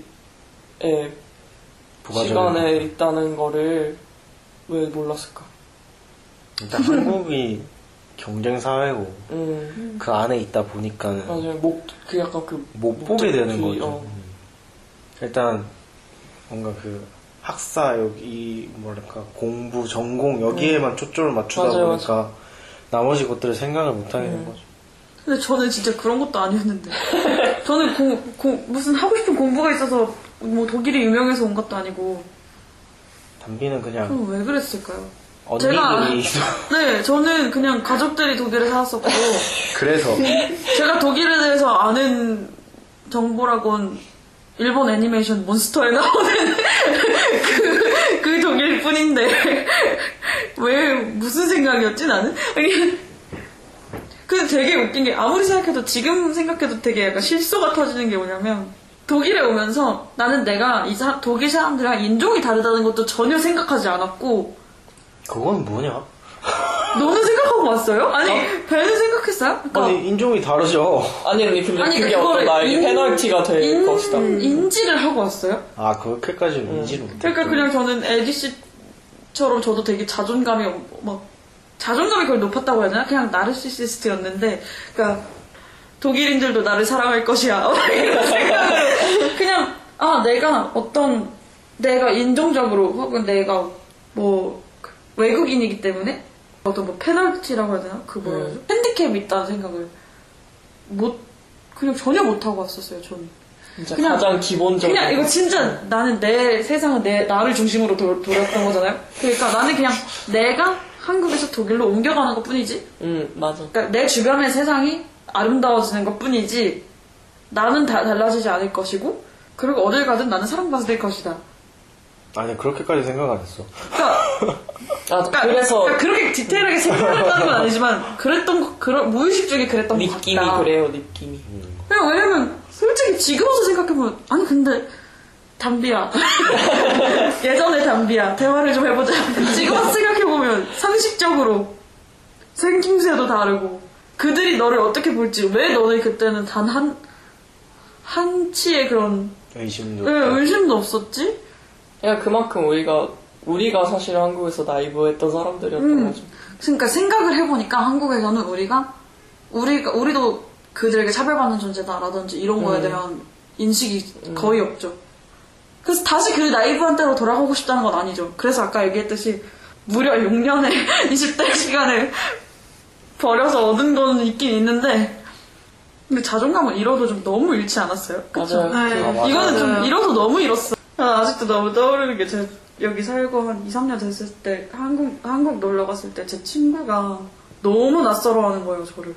부가적인 시간에 있다는 거를 왜 몰랐을까? 일단 한국이 경쟁 사회고 음. 그 안에 있다 보니까는 맞아요. 목, 그 약간 그. 못 보게 되는 목적지, 거죠. 어. 음. 일단 뭔가 그 학사 여기 뭐랄까 공부 전공 여기에만 초점을 맞추다 맞아요, 보니까 나머지 것들을 생각을 못 하게 된 음. 거죠. 근데 저는 진짜 그런 것도 아니었는데. 저는 공, 공, 무슨 하고 싶은 공부가 있어서 뭐 독일이 유명해서 온 것도 아니고. 담비는 그냥 그럼 왜 그랬을까요? 언니들이 네, 저는 그냥 가족들이 독일에 살았었고. 그래서 제가 독일에 대해서 아는 정보라곤 일본 애니메이션 몬스터에 나오는 그, 그 독일 뿐인데. 왜, 무슨 생각이었지, 나는? 아니, 근데 되게 웃긴 게 아무리 생각해도 지금 생각해도 되게 약간 실소가 터지는 게 뭐냐면 독일에 오면서 나는 내가 이 사, 독일 사람들이랑 인종이 다르다는 것도 전혀 생각하지 않았고. 그건 뭐냐? 너는 생각하고 왔어요? 아니 배는 생각했어요? 그러니까 아니 인종이 다르죠. 아니, 근데 근데 아니, 그게 그거를 어떤 나에게 인- 페널티가 될 인, 것이다. 인지를 하고 왔어요? 아 그렇게까지는 인지를 못했죠. 그러니까 그냥 저는 에디 씨처럼 저도 되게 자존감이 막 자존감이 거의 높았다고 해야 되나? 그냥 나르시시스트였는데, 그러니까 독일인들도 나를 사랑할 것이야. 이런 생각으로 그냥 아 내가 어떤 내가 인종적으로 혹은 내가 뭐 외국인이기 때문에 어떤 뭐 페널티라고 해야 되나? 그 뭐라 그러죠? 핸디캡이 있다는 생각을 못 그냥 전혀 못 하고 왔었어요. 저는. 진짜 그냥- 가장 기본적인. 그냥 이거 진짜 나는 내 세상은 내 나를 중심으로 도, 돌았던 거잖아요. 그러니까 나는 그냥 내가 한국에서 독일로 옮겨가는 것 뿐이지. 응, 맞아. 그러니까 내 주변의 세상이 아름다워지는 것 뿐이지. 나는 다 달라지지 않을 것이고, 그리고 어딜 가든 나는 사랑받을 것이다. 아니 그렇게까지 생각 안 했어. 그러니까, 아, 그러니까, 그래서 그러니까 그렇게 디테일하게 생각한다는 건 아니지만 그랬던 거, 그런 무의식 중에 그랬던 것 느낌이 같다. 그래요, 느낌이. 그냥 왜냐면 솔직히 지금 와서 생각해보면 아니 근데 담비야 예전에 담비야 대화를 좀 해보자. 지금 와서 생각해보면 상식적으로 생김새도 다르고 그들이 너를 어떻게 볼지 왜 너는 그때는 단 한 한치의 그런 의심도. 예, 의심도 없었지? 그러니까 그만큼 우리가 우리가 사실 한국에서 나이브했던 사람들이었던 음. 거죠. 그러니까 생각을 해보니까 한국에서는 우리가 우리가 우리도 그들에게 차별받는 존재다라든지 이런 거에 음. 대한 인식이 거의 없죠. 그래서 다시 그 나이브한 때로 돌아가고 싶다는 건 아니죠. 그래서 아까 얘기했듯이 무려 육 년의 이십 대 시간을 버려서 얻은 건 있긴 있는데 근데 자존감을 잃어도 좀 너무 잃지 않았어요? 그쵸? 맞아요. 네. 아, 맞아요. 이거는 좀 맞아요. 잃어도 너무 잃었어. 아, 아직도 너무 떠오르는 게 제가 여기 살고 한 이, 삼 년 됐을 때 한국, 한국 놀러 갔을 때 제 친구가 너무 낯설어 하는 거예요, 저를.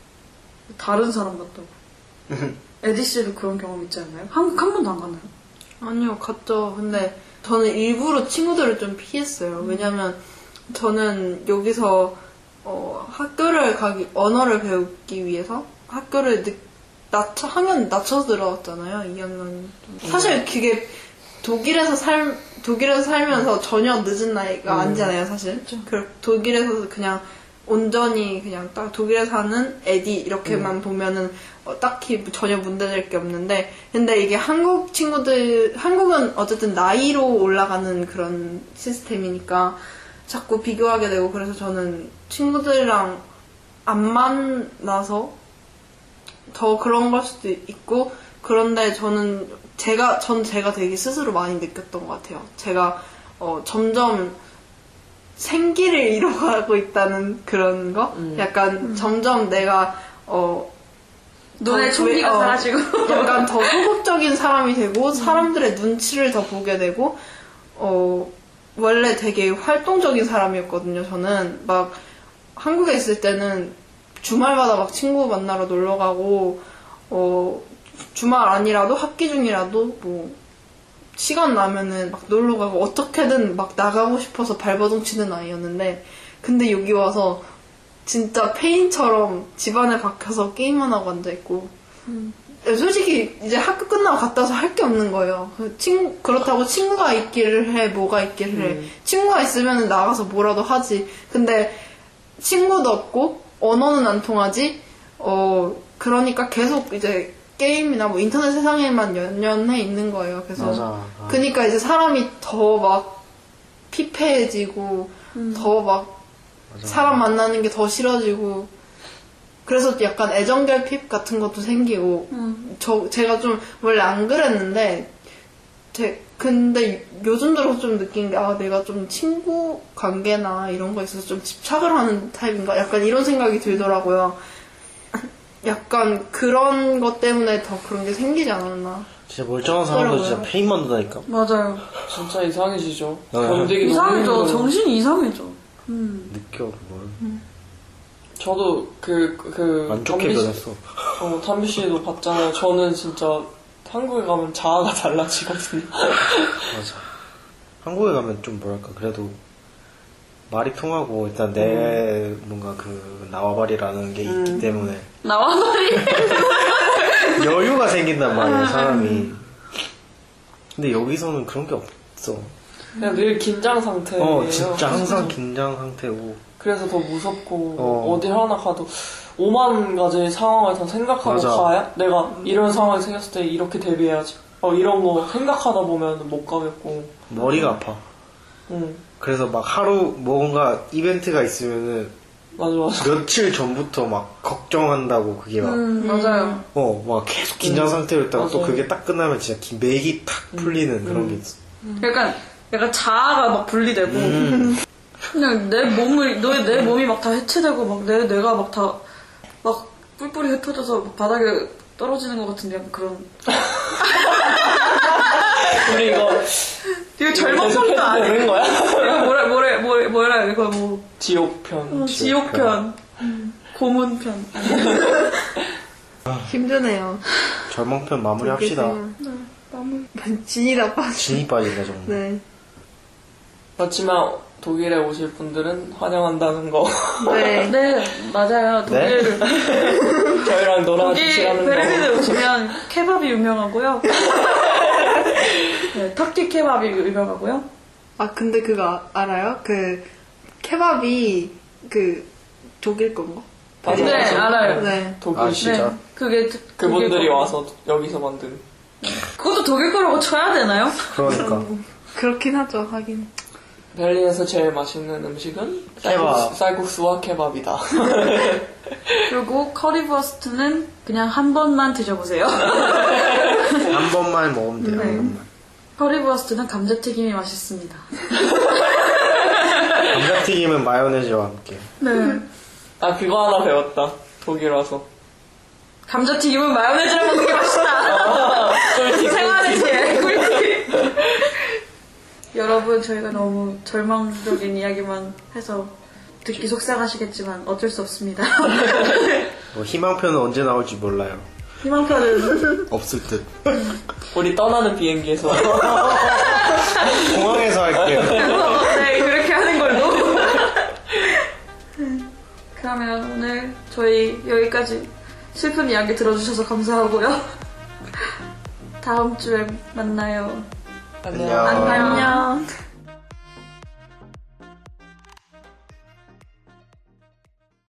다른 사람 같다고. 에디 씨도 그런 경험 있지 않나요? 한국 한 번도 안 갔나요? 아니요, 갔죠. 근데 저는 일부러 친구들을 좀 피했어요. 왜냐면 저는 여기서 어, 학교를 가기, 언어를 배우기 위해서 학교를 늦, 낮춰, 학년 낮춰서 들어갔잖아요. 이 학년. 사실 그게 독일에서 살, 독일에서 살면서 전혀 늦은 나이가 음. 아니잖아요, 사실. 그 독일에서 그냥 온전히 그냥 딱 독일에 사는 애디 이렇게만 보면은 어, 딱히 전혀 문제될 게 없는데 근데 이게 한국 친구들 한국은 어쨌든 나이로 올라가는 그런 시스템이니까 자꾸 비교하게 되고 그래서 저는 친구들이랑 안 만나서 더 그런 걸 수도 있고 그런데 저는 제가 전 제가 되게 스스로 많이 느꼈던 것 같아요. 제가 어, 점점 생기를 잃어가고 있다는 그런 거? 음. 약간 점점 내가 어 눈에 더 총기가 왜- 어, 사라지고. 약간 더 소극적인 사람이 되고 사람들의 눈치를 더 보게 되고 어 원래 되게 활동적인 사람이었거든요. 저는 막 한국에 있을 때는 주말마다 막 친구 만나러 놀러 가고 어 주말 아니라도 학기 중이라도 뭐 시간 나면은 막 놀러 가고 어떻게든 막 나가고 싶어서 발버둥 치는 아이였는데 근데 여기 와서 진짜 페인처럼 집안에 박혀서 게임만 하고 앉아있고 솔직히 이제 학교 끝나고 갔다 와서 할 게 없는 거예요. 그 친, 그렇다고 친구가 있기를 해, 뭐가 있기를 해. 음. 친구가 있으면 나가서 뭐라도 하지. 근데 친구도 없고 언어는 안 통하지. 어 그러니까 계속 이제 게임이나 뭐 인터넷 세상에만 연연해 있는 거예요. 그래서 맞아. 아. 그러니까 이제 사람이 더 막 피폐해지고 더 막 맞아. 사람 만나는 게 더 싫어지고 그래서 약간 애정결핍 같은 것도 생기고 음. 저 제가 좀 원래 안 그랬는데 제, 근데 요즘 들어서 좀 느낀 게 아 내가 좀 친구 관계나 이런 거에 있어서 좀 집착을 하는 타입인가 약간 이런 생각이 들더라고요. 약간 그런 것 때문에 더 그런 게 생기지 않았나. 진짜 멀쩡한 사람도 진짜 그러고요. 페인 만든다니까. 맞아요. 진짜 이상해지죠. 네. 견디기 너무 이상해져. 힘들어요. 정신이 이상해져. 음. 느껴 그걸. 저도 그, 그, 안 좋게 담비 씨- 변했어. 어, 담비 씨도 봤잖아요. 저는 진짜 한국에 가면 자아가 달라지거든요. 맞아. 한국에 가면 좀 뭐랄까 그래도 말이 통하고 일단 내 뭔가 그 나와바리라는 게 있기 음. 때문에 나와 말이. 여유가 생긴단 말이야 사람이. 근데 여기서는 그런 게 없어. 그냥 늘 긴장 상태예요. 어 진짜 항상 긴장 상태고. 그래서 더 무섭고 어. 어. 딜 하나 가도 오만 가지 상황을 다 생각하고 맞아. 가야 내가 이런 상황이 생겼을 때 이렇게 대비해야지. 어, 이런 거 생각하다 보면 못 가겠고. 머리가 아파. 응, 그래서 막 하루 뭔가 이벤트가 있으면은 맞아, 맞아. 며칠 전부터 막 걱정한다고 그게 막 음, 맞아요. 어, 막 계속 긴장 음. 상태로 있다가 또 맞아요. 그게 딱 끝나면 진짜 기- 맥이 탁 풀리는 그런 음. 게 있어. 약간, 약간 자아가 막 분리되고, 음. 그냥 내 몸을, 너의 내 몸이 막 다 해체되고, 막 내, 내가 막 다, 막 뿔뿔이 흩어져서 막 바닥에 떨어지는 것 같은데, 약간 그런. 우리 이거 이거 절망성도 계속 아니야. 되는 거야? 이거 뭐라, 뭐라, 뭐라, 뭐라, 이거 뭐, 지옥편. 어, 지옥편, 고문편. 힘드네요. 절망편 마무리 합시다. 마무리. 진이라 빠져. 진이 빠진다 정말. 네. 그렇지만 독일에 오실 분들은 환영한다는 거. 네. 네, 맞아요. 네? 독일, 저희랑 독일 놀아주시라는 베르린에 거. 오시면 케밥이 유명하고요. 네, 터키 케밥이 유명하고요. 아 근데 그거 아- 알아요? 그 케밥이 그 독일 건가? 맞아, 네, 맞아. 알아요. 네. 독일. 아, 진짜? 네, 그게 드- 그분들이 독일 거. 와서 여기서 만든. 그것도 독일 거라고 쳐야 되나요? 그러니까. 그렇긴 하죠, 하긴. 베를린에서 제일 맛있는 음식은 케밥. 쌀국수, 쌀국수와 케밥이다. 그리고 커리버스트는 그냥 한 번만 드셔보세요. 한 번만 먹으면 돼요. 네. 한 번만. 커리버스트는 감자튀김이 맛있습니다. 감자튀김은 마요네즈와 함께. 네. 아, 그거 하나 배웠다. 독일 와서. 감자튀김은 마요네즈랑 먹는 게 맛있다. 꿀팁, 생활의 꿀팁. 지혜, 꿀팁. 여러분, 저희가 너무 절망적인 이야기만 해서 듣기 속상하시겠지만 어쩔 수 없습니다. 뭐 희망편은 언제 나올지 몰라요. 희망편은 없을 듯. 우리 떠나는 비행기에서. 공항에서 할게요. 네, 그렇게 하는 걸로. 그러면 오늘 저희 여기까지 슬픈 이야기 들어주셔서 감사하고요. 다음 주에 만나요. 안녕. 안녕.